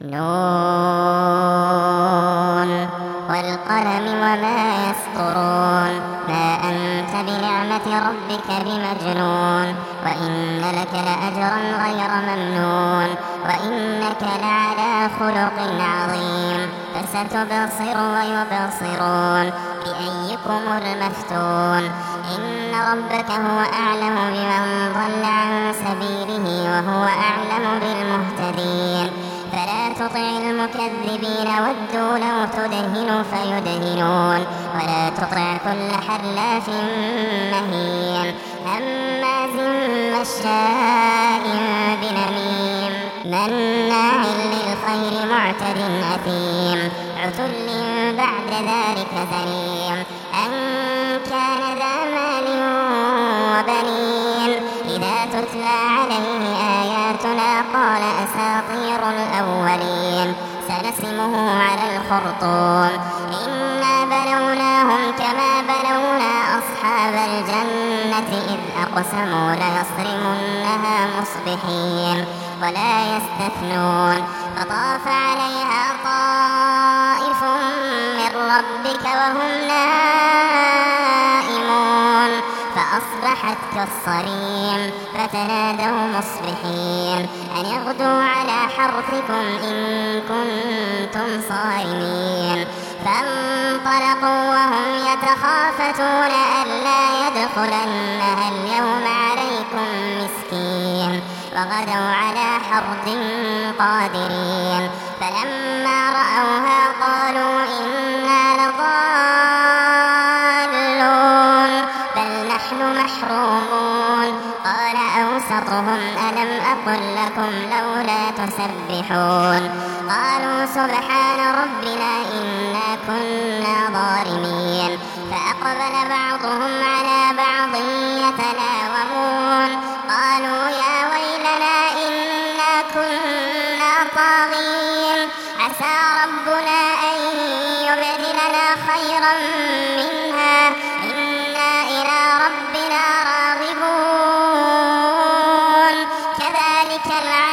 نون والقلم وما يسطرون ما أنت بنعمة ربك بمجنون وإن لك لأجرا غير ممنون وإنك لعلى خلق عظيم فستبصر ويبصرون بأيكم المفتون إن ربك هو أعلم بمن ضل عن سبيله وهو أعلم بالمهتدين فلا تطع المكذبين ودوا لو تدهن فيدهنون ولا تطع كل حلاف مهين هماز مشاء بنميم مناع للخير معتد أثيم عتل بعد ذلك زنيم أن كان ذا مال وبنين إذا تتلى عليه آياتنا قال أساطير الأولين سنسمه على الخرطوم إنا بلوناهم كما بلونا أصحاب الجنة إذ أقسموا ليصرمنها مصبحين ولا يستثنون فطاف عليها طائف من ربك وهم نائمون فأصبحت كالصريم فتنادوا مصبحين أن يغدوا على حرثكم إن كنتم صارمين فانطلقوا وهم يتخافتون ألا يدخلنها اليوم عليكم مسكين وغدوا على حرد قادرين فلما رأوها قالوا إنا لضالون بل نحن محرومون قال أوسطهم ألم أقل لكم لولا تسبحون قالوا سبحان ربنا إنا كنا ظالمين فأقبل بعضهم على بعض يتلاومون قالوا يا ويلنا إنا كنا طاغين عسى ربنا أن يبدلنا خيرا منها إنا إلى ربنا راغبون كذلك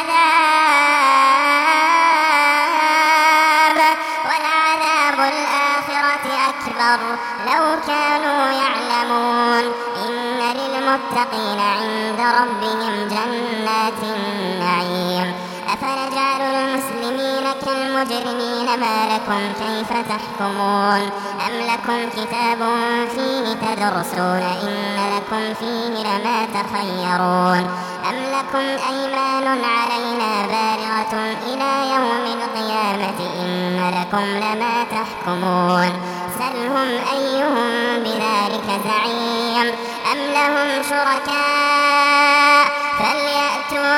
العذاب ولعذاب الآخرة أكبر لو كانوا يعلمون إن للمتقين عند ربهم جنات النعيم أفنجعل المسلمين كالمجرمين ما لكم كيف تحكمون أم لكم كتاب فيه تدرسون إن لكم فيه لما تخيرون أم لكم أيمان علينا بالغة إلى يوم القيامة إن لكم لما تحكمون سلهم أيهم بذلك زعيم أم لهم شركاء فليأتوا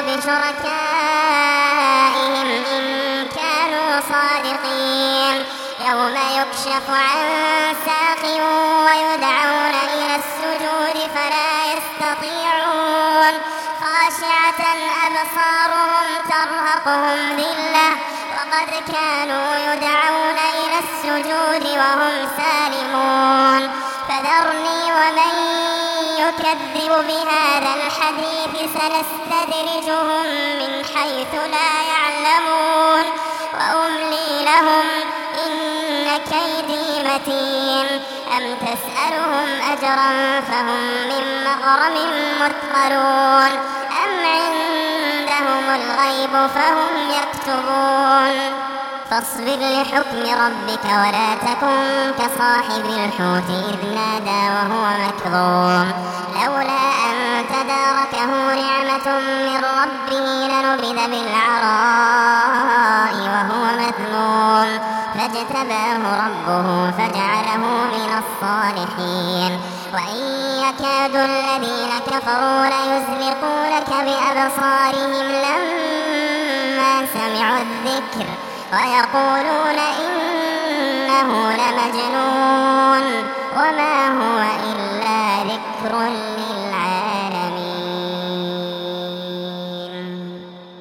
بشركائهم إن كانوا صادقين يوم يكشف عن ساق ويدعون إلى السجود فلا يستطيعون خاشعة أبصارهم ترهقهم ذلة وقد كانوا يدعون إلى السجود وهم سالمون فذرني ومن يكذب بهذا الحديث سنستدرجهم من حيث لا يعلمون وأملي لهم إن كيدي متين أم تسألهم أجرا فهم من مغرم مثقلون أم عندهم الغيب فهم يكتبون فاصبر لحكم ربك ولا تكن كصاحب الحوت إذ نادى وهو مكظوم لولا أن تداركه نعمة من ربه لنبذ بالعراء وهو مذموم فاجتباه ربه فجعله من الصالحين وإن يكاد الذين كفروا ليزلقونك بأبصارهم لما سمعوا الذكر ويقولون إنه لمجنون وما هو إلا ذكر